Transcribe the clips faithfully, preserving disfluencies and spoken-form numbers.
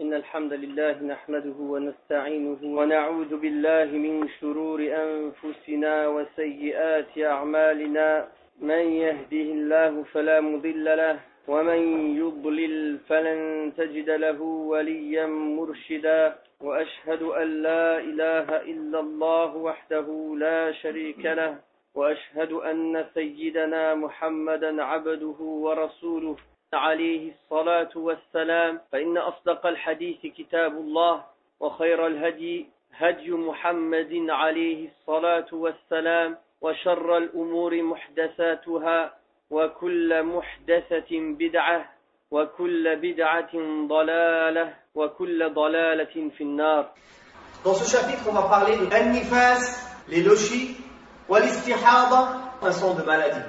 إن الحمد لله نحمده ونستعينه ونعوذ بالله من شرور أنفسنا وسيئات أعمالنا من يهده الله فلا مضل له ومن يضلل فلن تجد له وليا مرشدا وأشهد أن لا إله إلا الله وحده لا شريك له وأشهد أن سيدنا محمدا عبده ورسوله عليه الصلاة والسلام فإن أصدق الحديث كتاب الله وخير الهدي هدي محمد عليه الصلاة والسلام وشر الأمور محدثاتها وكل محدثة بدعة وكل بدعة ضلالة وكل ضلالة في النار. Dans ce chapitre, on va parler de An-Nifas, les lochis, wal-istihada, façon de maladie.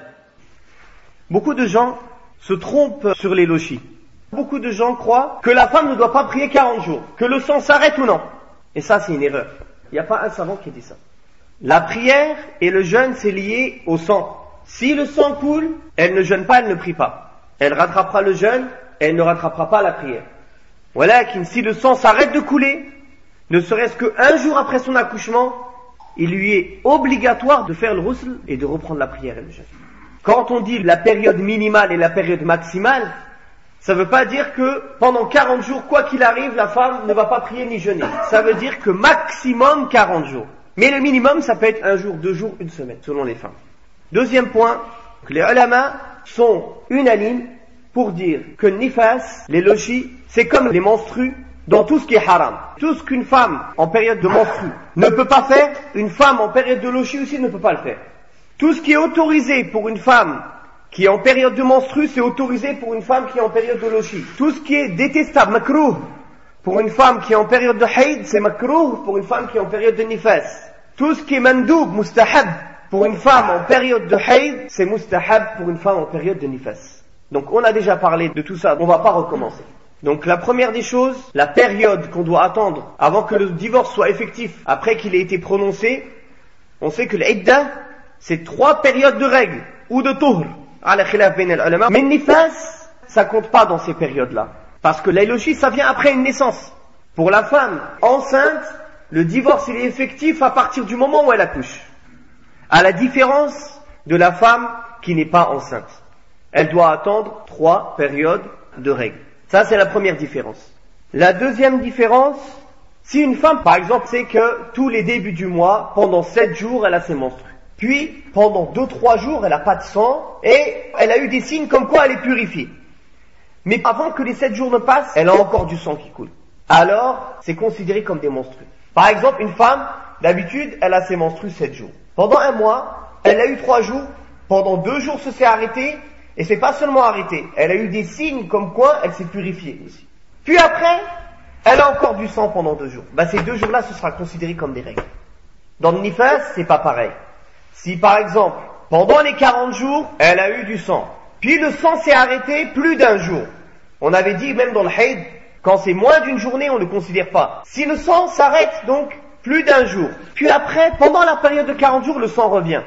Beaucoup de gens se trompent sur les lochis. Beaucoup de gens croient que la femme ne doit pas prier quarante jours, que le sang s'arrête ou non. Et ça, c'est une erreur. Il n'y a pas un savant qui dit ça. La prière et le jeûne, c'est lié au sang. Si le sang coule, elle ne jeûne pas, elle ne prie pas. Elle rattrapera le jeûne, elle ne rattrapera pas la prière. Voilà, si le sang s'arrête de couler, ne serait-ce qu'un jour après son accouchement, il lui est obligatoire de faire le ghusl et de reprendre la prière et le jeûne. Quand on dit la période minimale et la période maximale, ça ne veut pas dire que pendant quarante jours, quoi qu'il arrive, la femme ne va pas prier ni jeûner. Ça veut dire que maximum quarante jours. Mais le minimum, ça peut être un jour, deux jours, une semaine, selon les femmes. Deuxième point, que les ulama sont unanimes pour dire que nifas, les lochis, c'est comme les menstrues dans tout ce qui est haram. Tout ce qu'une femme en période de menstru ne peut pas faire, une femme en période de lochi aussi ne peut pas le faire. Tout ce qui est autorisé pour une femme qui est en période de menstru, c'est autorisé pour une femme qui est en période de lochi. Tout ce qui est détestable, makrouh, pour une femme qui est en période de haïd, c'est makrouh pour une femme qui est en période de nifas. Tout ce qui est mandoub, mustahab, pour une femme en période de haïd, c'est mustahab pour une femme en période de nifas. Donc on a déjà parlé de tout ça, on ne va pas recommencer. Donc la première des choses, la période qu'on doit attendre avant que le divorce soit effectif, après qu'il ait été prononcé, on sait que l'idda, c'est trois périodes de règles, ou de tohr, ala khilaf bain al-ulama. Mais nifas, ça compte pas dans ces périodes-là. Parce que la lochis, ça vient après une naissance. Pour la femme enceinte, le divorce, il est effectif à partir du moment où elle accouche. À la différence de la femme qui n'est pas enceinte. Elle doit attendre trois périodes de règles. Ça, c'est la première différence. La deuxième différence, si une femme, par exemple, sait que tous les débuts du mois, pendant sept jours, elle a ses menstrues. Puis, pendant deux trois jours, elle n'a pas de sang, et elle a eu des signes comme quoi elle est purifiée. Mais avant que les sept jours ne passent, elle a encore du sang qui coule. Alors, c'est considéré comme des menstrues. Par exemple, une femme, d'habitude, elle a ses menstrues sept jours. Pendant un mois, elle a eu trois jours, pendant deux jours, ça s'est arrêté, et c'est pas seulement arrêté, elle a eu des signes comme quoi elle s'est purifiée aussi. Puis après, elle a encore du sang pendant deux jours. Bah, ces deux jours-là, ce sera considéré comme des règles. Dans le nifas, c'est pas pareil. Si par exemple, pendant les quarante jours, elle a eu du sang, puis le sang s'est arrêté plus d'un jour. On avait dit même dans le haïd, quand c'est moins d'une journée, on ne le considère pas. Si le sang s'arrête donc plus d'un jour, puis après, pendant la période de quarante jours, le sang revient,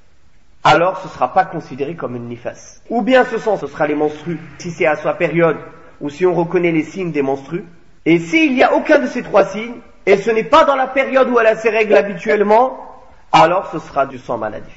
alors ce ne sera pas considéré comme une nifas. Ou bien ce sang, ce sera les menstrues, si c'est à sa période, ou si on reconnaît les signes des menstrues. Et s'il n'y a aucun de ces trois signes, et ce n'est pas dans la période où elle a ses règles habituellement, alors ce sera du sang maladif.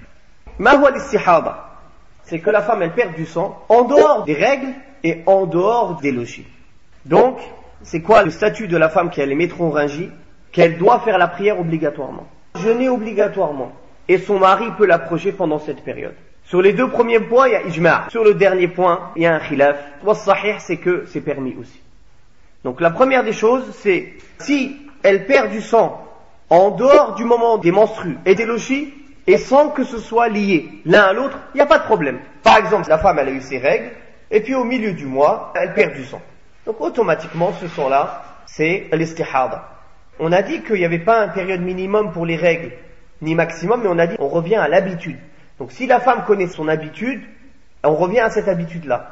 Ma huwa al-istihada, c'est que la femme elle perd du sang en dehors des règles et en dehors des lochis. Donc, c'est quoi le statut de la femme qui a les métronrhingies, qu'elle doit faire la prière obligatoirement, jeûner obligatoirement, et son mari peut l'approcher pendant cette période. Sur les deux premiers points, il y a ijma'. Sur le dernier point, il y a un khilaf. Wa sahih, c'est que c'est permis aussi. Donc la première des choses, c'est si elle perd du sang en dehors du moment des menstrues et des lochis, et sans que ce soit lié l'un à l'autre, il n'y a pas de problème. Par exemple, la femme elle a eu ses règles, et puis au milieu du mois, elle perd du sang. Donc automatiquement, ce sang-là, c'est l'istihada. On a dit qu'il n'y avait pas une période minimum pour les règles, ni maximum, mais on a dit on revient à l'habitude. Donc si la femme connaît son habitude, on revient à cette habitude-là.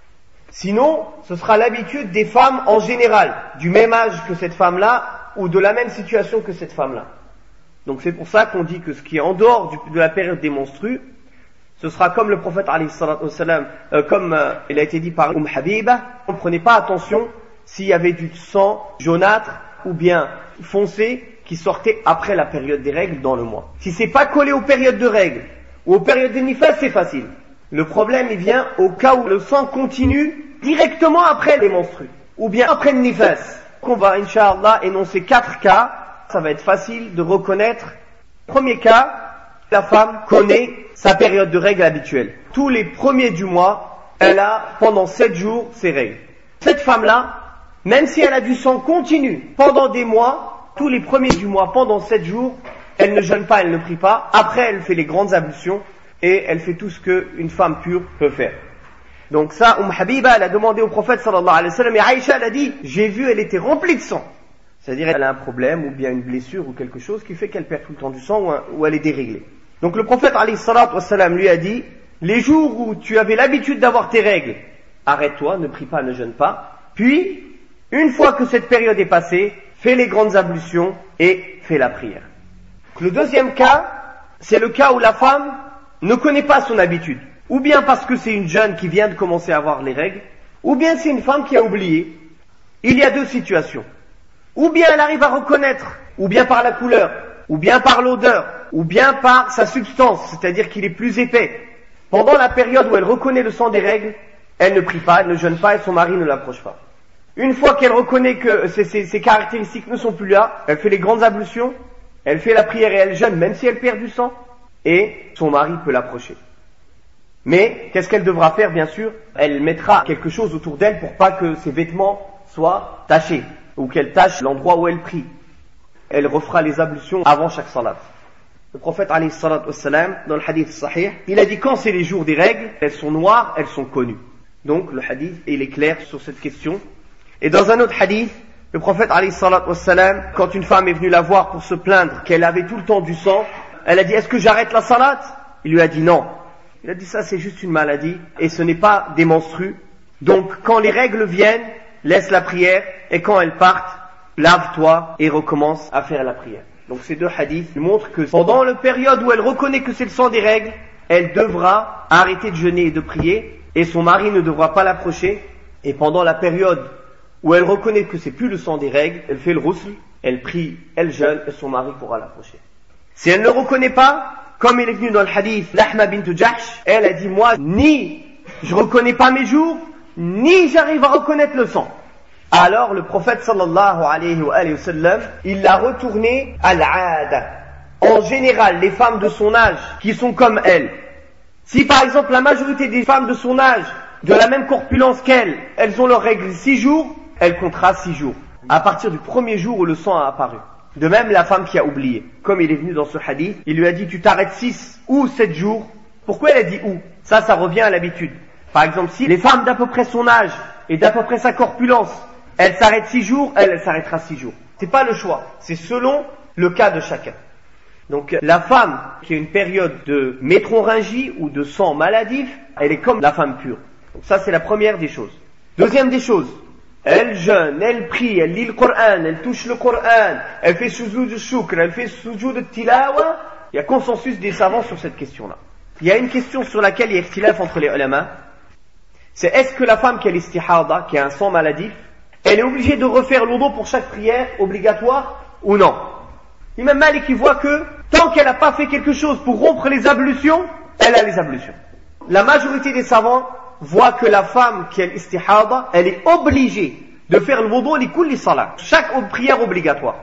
Sinon, ce sera l'habitude des femmes en général, du même âge que cette femme-là, ou de la même situation que cette femme-là. Donc c'est pour ça qu'on dit que ce qui est en dehors du, de la période des menstrues, ce sera comme le prophète alayhi salatu wassalam, euh, comme euh, il a été dit par Umm Habiba, on ne prenait pas attention s'il y avait du sang jaunâtre ou bien foncé qui sortait après la période des règles dans le mois. Si c'est pas collé aux périodes de règles ou aux périodes des nifas, c'est facile. Le problème, il vient au cas où le sang continue directement après les menstrues ou bien après le nifas. On va, Inch'Allah, énoncer quatre cas. Ça va être facile de reconnaître. Premier cas, la femme connaît sa période de règles habituelle. Tous les premiers du mois, elle a pendant sept jours ses règles. Cette femme-là, même si elle a du sang continu pendant des mois, tous les premiers du mois, pendant sept jours, elle ne jeûne pas, elle ne prie pas. Après, elle fait les grandes ablutions et elle fait tout ce qu'une femme pure peut faire. Donc ça, Umm Habiba, elle a demandé au prophète sallallahu alayhi wa sallam, et Aïcha, elle a dit, j'ai vu, elle était remplie de sang. C'est-à-dire, elle a un problème, ou bien une blessure, ou quelque chose qui fait qu'elle perd tout le temps du sang, ou, un, ou elle est déréglée. Donc le prophète alayhi salatu wa sallam lui a dit, les jours où tu avais l'habitude d'avoir tes règles, arrête-toi, ne prie pas, ne jeûne pas. Puis, une fois que cette période est passée, fais les grandes ablutions et fais la prière. Le deuxième cas, c'est le cas où la femme ne connaît pas son habitude. Ou bien parce que c'est une jeune qui vient de commencer à avoir les règles, ou bien c'est une femme qui a oublié. Il y a deux situations. Ou bien elle arrive à reconnaître, ou bien par la couleur, ou bien par l'odeur, ou bien par sa substance, c'est-à-dire qu'il est plus épais. Pendant la période où elle reconnaît le sang des règles, elle ne prie pas, elle ne jeûne pas et son mari ne l'approche pas. Une fois qu'elle reconnaît que ces, ces, ces caractéristiques ne sont plus là, elle fait les grandes ablutions, elle fait la prière et elle jeûne même si elle perd du sang, et son mari peut l'approcher. Mais qu'est-ce qu'elle devra faire, bien sûr? Elle mettra quelque chose autour d'elle pour pas que ses vêtements soient tachés, ou qu'elle tache l'endroit où elle prie. Elle refera les ablutions avant chaque salat. Le prophète alayhi salatu wassalam, dans le hadith sahih, il a dit quand c'est les jours des règles, elles sont noires, elles sont connues. Donc le hadith, il est clair sur cette question. Et dans un autre hadith, le prophète alayhi salatu wassalam, quand une femme est venue la voir pour se plaindre qu'elle avait tout le temps du sang, elle a dit, est-ce que j'arrête la salat? Il lui a dit non. Il a dit, ça c'est juste une maladie, et ce n'est pas des menstrues. Donc quand les règles viennent, laisse la prière, et quand elles partent, lave-toi et recommence à faire la prière. Donc ces deux hadiths montrent que pendant la période où elle reconnaît que c'est le sang des règles, elle devra arrêter de jeûner et de prier, et son mari ne devra pas l'approcher. Et pendant la période où elle reconnaît que c'est plus le sang des règles, elle fait le rousl, elle prie, elle jeûne, et son mari pourra l'approcher. Si elle ne le reconnaît pas, comme il est venu dans le hadith, Lahma bint Jahsh, elle a dit, moi, ni je reconnais pas mes jours, ni j'arrive à reconnaître le sang. Alors le prophète sallallahu alayhi wa sallam, il l'a retourné à l'ada. En général, les femmes de son âge qui sont comme elle, si par exemple la majorité des femmes de son âge, de la même corpulence qu'elle, elles ont leurs règles six jours, elle comptera six jours, à partir du premier jour où le sang a apparu. De même la femme qui a oublié, comme il est venu dans ce hadith, il lui a dit tu t'arrêtes six ou sept jours. Pourquoi elle a dit ou? Ça, ça revient à l'habitude. Par exemple, si les femmes d'à peu près son âge et d'à peu près sa corpulence, elles s'arrêtent six jours, elle, elle s'arrêtera six jours. C'est pas le choix, c'est selon le cas de chacun. Donc la femme qui a une période de métrorragie ou de sang maladif, elle est comme la femme pure. Donc ça c'est la première des choses. Deuxième des choses, elle jeûne, elle prie, elle lit le Coran, elle touche le Coran, elle fait sujoud de shukr, elle fait sujoud de tilawa. Il y a consensus des savants sur cette question-là. Il y a une question sur laquelle il y a ikhtilaf entre les ulama. C'est est-ce que la femme qui a l'istihada, qui a un sang maladif, elle est obligée de refaire l'odo pour chaque prière obligatoire ou non? Imam Malik il voit que tant qu'elle n'a pas fait quelque chose pour rompre les ablutions, elle a les ablutions. La majorité des savants voient que la femme qui a l'istihada, elle est obligée de faire le wudu li kulli salat, chaque prière obligatoire.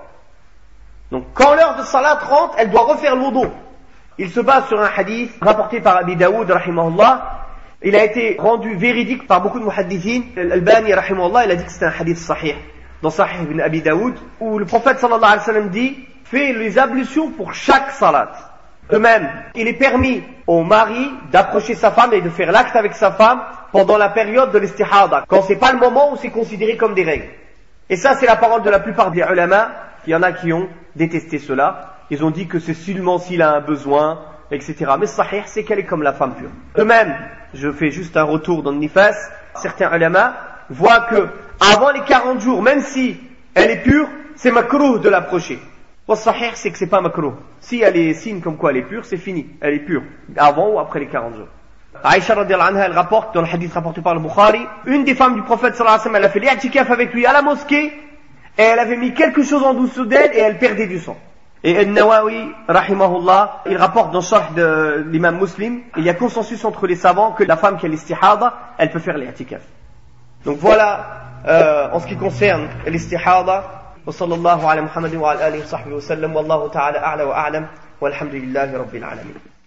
Donc quand l'heure de salat rentre, elle doit refaire le wudu. Il se base sur un hadith rapporté par Abi Daoud rahimahullah. Il a été rendu véridique par beaucoup de muhaddithin. Al-Albani rahimahullah, il a dit que c'était un hadith sahih dans Sahih ibn Abi Daoud, où le prophète sallallahu alayhi wa sallam dit fais les ablutions pour chaque salat. De même, il est permis au mari d'approcher sa femme et de faire l'acte avec sa femme pendant la période de l'istihada, quand c'est pas le moment où c'est considéré comme des règles. Et ça, c'est la parole de la plupart des ulama. Il y en a qui ont détesté cela. Ils ont dit que c'est seulement s'il a un besoin, et cetera. Mais sahih, c'est qu'elle est comme la femme pure. De même, je fais juste un retour dans le nifas, certains ulama voient que avant les quarante jours, même si elle est pure, c'est makrouh de l'approcher. Le sahih, c'est que c'est pas makrouh. Si elle est signe comme quoi elle est pure, c'est fini. Elle est pure. Avant ou après les quarante jours. Aïcha radiallahu anha, elle rapporte, dans le hadith rapporté par le Bukhari, une des femmes du prophète sallallahu alayhi wa sallam, elle a fait l'i'tikaf avec lui à la mosquée, et elle avait mis quelque chose en dessous d'elle, et elle perdait du sang. Et An-Nawawi, rahimahullah, il rapporte dans le Sharh de l'imam Muslim, il y a consensus entre les savants que la femme qui a l'istihada, elle peut faire l'i'tikaf. Donc voilà, euh, en ce qui concerne l'istihada, wa sallallahu ala Muhammadin wa ala alihi wa sahbihi wa sallam, wallahu ta'ala a'la wa a'lam, walhamdulillahi rabbil alamin.